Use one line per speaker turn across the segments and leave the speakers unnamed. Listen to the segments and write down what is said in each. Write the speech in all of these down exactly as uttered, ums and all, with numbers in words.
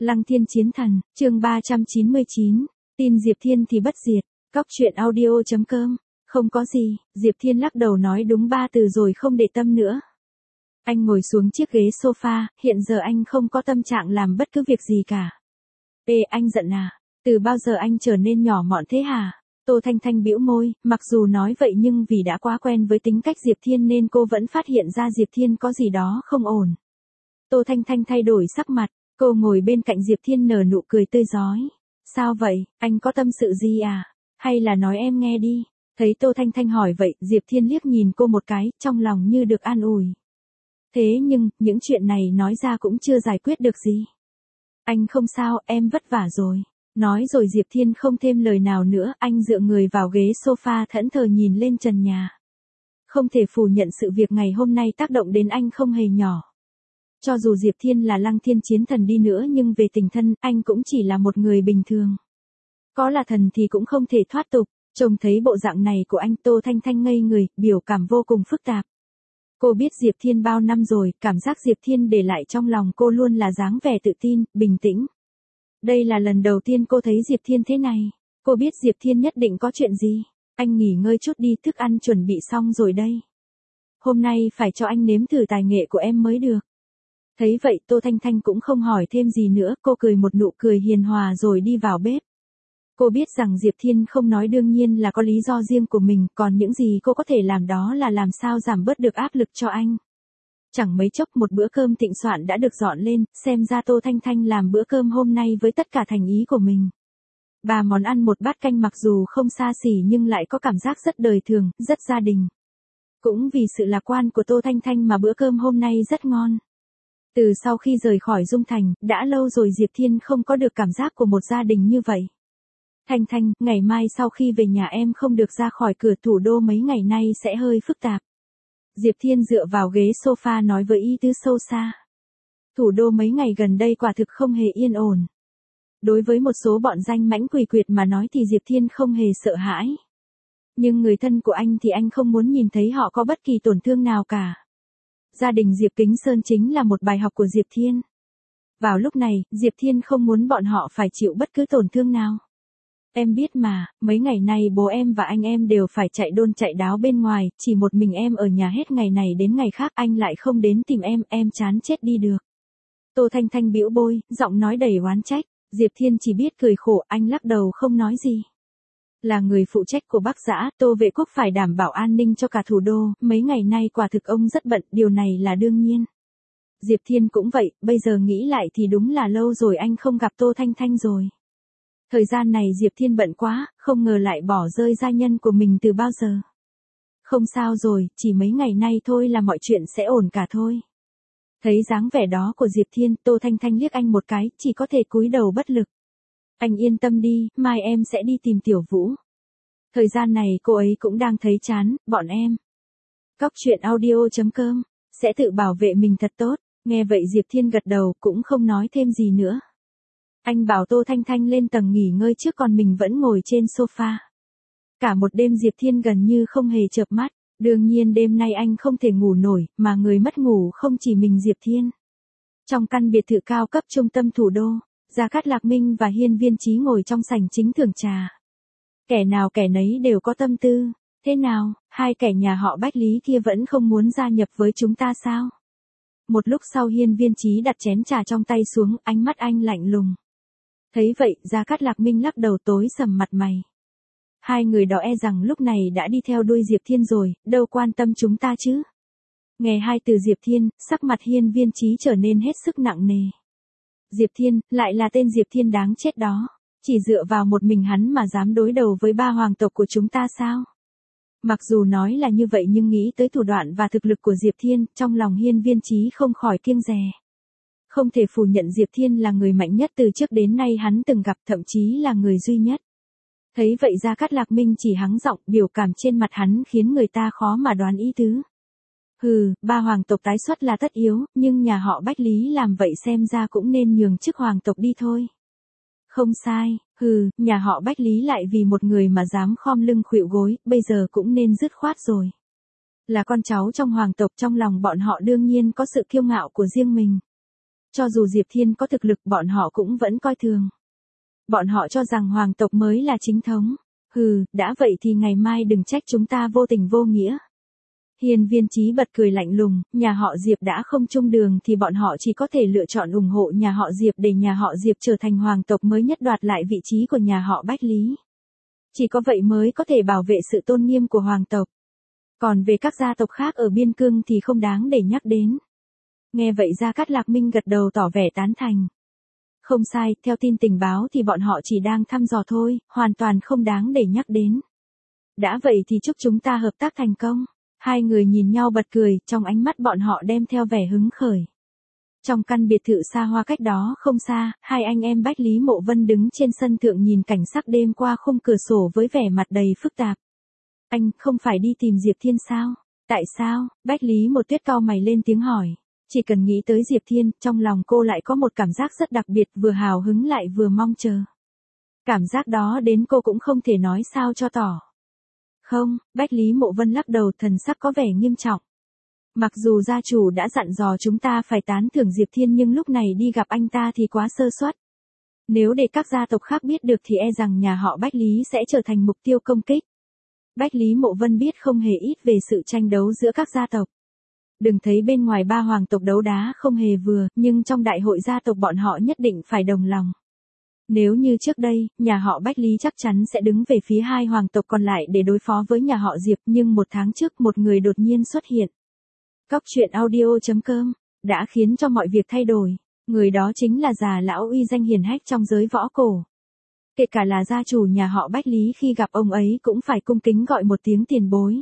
Lăng Thiên Chiến Thần, chương ba trăm chín mươi chín, tin Diệp Thiên thì bất diệt, cóc truyện audio chấm com, không có gì, Diệp Thiên lắc đầu nói đúng ba từ rồi không để tâm nữa. Anh ngồi xuống chiếc ghế sofa, hiện giờ anh không có tâm trạng làm bất cứ việc gì cả. Ê anh giận à, từ bao giờ anh trở nên nhỏ mọn thế hả? Tô Thanh Thanh bĩu môi, mặc dù nói vậy nhưng vì đã quá quen với tính cách Diệp Thiên nên cô vẫn phát hiện ra Diệp Thiên có gì đó không ổn. Tô Thanh Thanh thay đổi sắc mặt, cô ngồi bên cạnh Diệp Thiên nở nụ cười tươi rói. Sao vậy, anh có tâm sự gì à? Hay là nói em nghe đi. Thấy Tô Thanh Thanh hỏi vậy, Diệp Thiên liếc nhìn cô một cái, trong lòng như được an ủi. Thế nhưng, những chuyện này nói ra cũng chưa giải quyết được gì. Anh không sao, em vất vả rồi. Nói rồi Diệp Thiên không thêm lời nào nữa, anh dựa người vào ghế sofa thẫn thờ nhìn lên trần nhà. Không thể phủ nhận sự việc ngày hôm nay tác động đến anh không hề nhỏ. Cho dù Diệp Thiên là Lăng Thiên Chiến Thần đi nữa nhưng về tình thân, anh cũng chỉ là một người bình thường. Có là thần thì cũng không thể thoát tục, trông thấy bộ dạng này của anh Tô Thanh Thanh ngây người, biểu cảm vô cùng phức tạp. Cô biết Diệp Thiên bao năm rồi, cảm giác Diệp Thiên để lại trong lòng cô luôn là dáng vẻ tự tin, bình tĩnh. Đây là lần đầu tiên cô thấy Diệp Thiên thế này. Cô biết Diệp Thiên nhất định có chuyện gì. Anh nghỉ ngơi chút đi, thức ăn chuẩn bị xong rồi đây. Hôm nay phải cho anh nếm thử tài nghệ của em mới được. Thấy vậy Tô Thanh Thanh cũng không hỏi thêm gì nữa, cô cười một nụ cười hiền hòa rồi đi vào bếp. Cô biết rằng Diệp Thiên không nói đương nhiên là có lý do riêng của mình, còn những gì cô có thể làm đó là làm sao giảm bớt được áp lực cho anh. Chẳng mấy chốc một bữa cơm thịnh soạn đã được dọn lên, xem ra Tô Thanh Thanh làm bữa cơm hôm nay với tất cả thành ý của mình. Ba món ăn một bát canh mặc dù không xa xỉ nhưng lại có cảm giác rất đời thường, rất gia đình. Cũng vì sự lạc quan của Tô Thanh Thanh mà bữa cơm hôm nay rất ngon. Từ sau khi rời khỏi Dung Thành, đã lâu rồi Diệp Thiên không có được cảm giác của một gia đình như vậy. Thanh Thanh, ngày mai sau khi về nhà em không được ra khỏi cửa thủ đô mấy ngày nay sẽ hơi phức tạp. Diệp Thiên dựa vào ghế sofa nói với ý tứ sâu xa. Thủ đô mấy ngày gần đây quả thực không hề yên ổn. Đối với một số bọn danh mãnh quỷ quyệt mà nói thì Diệp Thiên không hề sợ hãi. Nhưng người thân của anh thì anh không muốn nhìn thấy họ có bất kỳ tổn thương nào cả. Gia đình Diệp Kính Sơn chính là một bài học của Diệp Thiên. Vào lúc này, Diệp Thiên không muốn bọn họ phải chịu bất cứ tổn thương nào. Em biết mà, mấy ngày nay bố em và anh em đều phải chạy đôn chạy đáo bên ngoài, chỉ một mình em ở nhà hết ngày này đến ngày khác, anh lại không đến tìm em, em chán chết đi được. Tô Thanh Thanh bĩu môi, giọng nói đầy oán trách. Diệp Thiên chỉ biết cười khổ, anh lắc đầu không nói gì. Là người phụ trách của Bắc Giã, Tô Vệ Quốc phải đảm bảo an ninh cho cả thủ đô, mấy ngày nay quả thực ông rất bận, điều này là đương nhiên. Diệp Thiên cũng vậy, bây giờ nghĩ lại thì đúng là lâu rồi anh không gặp Tô Thanh Thanh rồi. Thời gian này Diệp Thiên bận quá, không ngờ lại bỏ rơi gia nhân của mình từ bao giờ. Không sao rồi, chỉ mấy ngày nay thôi là mọi chuyện sẽ ổn cả thôi. Thấy dáng vẻ đó của Diệp Thiên, Tô Thanh Thanh liếc anh một cái, chỉ có thể cúi đầu bất lực. Anh yên tâm đi, mai em sẽ đi tìm Tiểu Vũ. Thời gian này cô ấy cũng đang thấy chán, bọn em. Cóc truyện audio chấm com, sẽ tự bảo vệ mình thật tốt. Nghe vậy Diệp Thiên gật đầu, cũng không nói thêm gì nữa. Anh bảo Tô Thanh Thanh lên tầng nghỉ ngơi trước còn mình vẫn ngồi trên sofa. Cả một đêm Diệp Thiên gần như không hề chợp mắt. Đương nhiên đêm nay anh không thể ngủ nổi, mà người mất ngủ không chỉ mình Diệp Thiên. Trong căn biệt thự cao cấp trung tâm thủ đô, Gia Cát Lạc Minh và Hiên Viên Chí ngồi trong sảnh chính thưởng trà. Kẻ nào kẻ nấy đều có tâm tư. Thế nào, hai kẻ nhà họ Bách Lý kia vẫn không muốn gia nhập với chúng ta sao? Một lúc sau Hiên Viên Chí đặt chén trà trong tay xuống, ánh mắt anh lạnh lùng. Thấy vậy, Gia Cát Lạc Minh lắc đầu tối sầm mặt mày. Hai người đó e rằng lúc này đã đi theo đuôi Diệp Thiên rồi, đâu quan tâm chúng ta chứ. Nghe hai từ Diệp Thiên, sắc mặt Hiên Viên Chí trở nên hết sức nặng nề. Diệp Thiên, lại là tên Diệp Thiên đáng chết đó. Chỉ dựa vào một mình hắn mà dám đối đầu với ba hoàng tộc của chúng ta sao? Mặc dù nói là như vậy nhưng nghĩ tới thủ đoạn và thực lực của Diệp Thiên, trong lòng Hiên Viên Chí không khỏi kiêng dè. Không thể phủ nhận Diệp Thiên là người mạnh nhất từ trước đến nay hắn từng gặp, thậm chí là người duy nhất. Thấy vậy Gia Cát Lạc Minh chỉ hắng giọng, biểu cảm trên mặt hắn khiến người ta khó mà đoán ý tứ. Hừ, ba hoàng tộc tái xuất là tất yếu, nhưng nhà họ Bách Lý làm vậy xem ra cũng nên nhường chức hoàng tộc đi thôi. Không sai, hừ, nhà họ Bách Lý lại vì một người mà dám khom lưng khuỵu gối, bây giờ cũng nên dứt khoát rồi. Là con cháu trong hoàng tộc, trong lòng bọn họ đương nhiên có sự kiêu ngạo của riêng mình. Cho dù Diệp Thiên có thực lực bọn họ cũng vẫn coi thường. Bọn họ cho rằng hoàng tộc mới là chính thống. Hừ, đã vậy thì ngày mai đừng trách chúng ta vô tình vô nghĩa. Hiên Viên Chí bật cười lạnh lùng, nhà họ Diệp đã không chung đường thì bọn họ chỉ có thể lựa chọn ủng hộ nhà họ Diệp để nhà họ Diệp trở thành hoàng tộc mới nhất đoạt lại vị trí của nhà họ Bách Lý. Chỉ có vậy mới có thể bảo vệ sự tôn nghiêm của hoàng tộc. Còn về các gia tộc khác ở biên cương thì không đáng để nhắc đến. Nghe vậy Gia Cát Lạc Minh gật đầu tỏ vẻ tán thành. Không sai, theo tin tình báo thì bọn họ chỉ đang thăm dò thôi, hoàn toàn không đáng để nhắc đến. Đã vậy thì chúc chúng ta hợp tác thành công. Hai người nhìn nhau bật cười, trong ánh mắt bọn họ đem theo vẻ hứng khởi. Trong căn biệt thự xa hoa cách đó không xa, hai anh em Bách Lý Mộ Vân đứng trên sân thượng nhìn cảnh sắc đêm qua khung cửa sổ với vẻ mặt đầy phức tạp. Anh, không phải đi tìm Diệp Thiên sao? Tại sao? Bách Lý Một Tuyết cau mày lên tiếng hỏi. Chỉ cần nghĩ tới Diệp Thiên, trong lòng cô lại có một cảm giác rất đặc biệt, vừa hào hứng lại vừa mong chờ. Cảm giác đó đến cô cũng không thể nói sao cho tỏ. Không, Bách Lý Mộ Vân lắc đầu, thần sắc có vẻ nghiêm trọng. Mặc dù gia chủ đã dặn dò chúng ta phải tán thưởng Diệp Thiên nhưng lúc này đi gặp anh ta thì quá sơ suất. Nếu để các gia tộc khác biết được thì e rằng nhà họ Bách Lý sẽ trở thành mục tiêu công kích. Bách Lý Mộ Vân biết không hề ít về sự tranh đấu giữa các gia tộc. Đừng thấy bên ngoài ba hoàng tộc đấu đá không hề vừa, nhưng trong đại hội gia tộc bọn họ nhất định phải đồng lòng. Nếu như trước đây, nhà họ Bách Lý chắc chắn sẽ đứng về phía hai hoàng tộc còn lại để đối phó với nhà họ Diệp, nhưng một tháng trước một người đột nhiên xuất hiện. Cóc truyện audio chấm com đã khiến cho mọi việc thay đổi. Người đó chính là già lão uy danh hiển hách trong giới võ cổ. Kể cả là gia chủ nhà họ Bách Lý khi gặp ông ấy cũng phải cung kính gọi một tiếng tiền bối.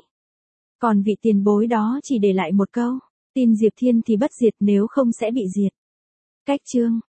Còn vị tiền bối đó chỉ để lại một câu, tin Diệp Thiên thì bất diệt, nếu không sẽ bị diệt. Cách chương